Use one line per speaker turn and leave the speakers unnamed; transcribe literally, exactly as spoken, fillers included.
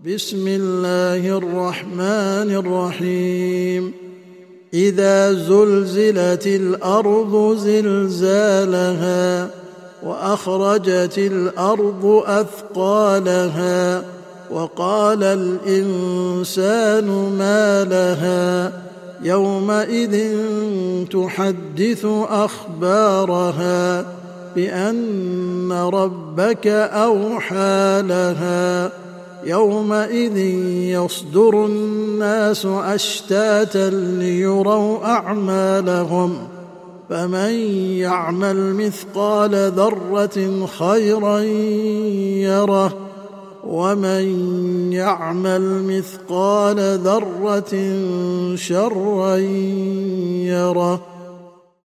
بسم الله الرحمن الرحيم إذا زلزلت الأرض زلزالها وأخرجت الأرض أثقالها وقال الإنسان ما لها يومئذ تحدث أخبارها بأن ربك أوحى لها يومئذ يصدر الناس أشتاتا ليروا أعمالهم فمن يعمل مثقال ذرة خيرا يره ومن يعمل مثقال ذرة شرا يره.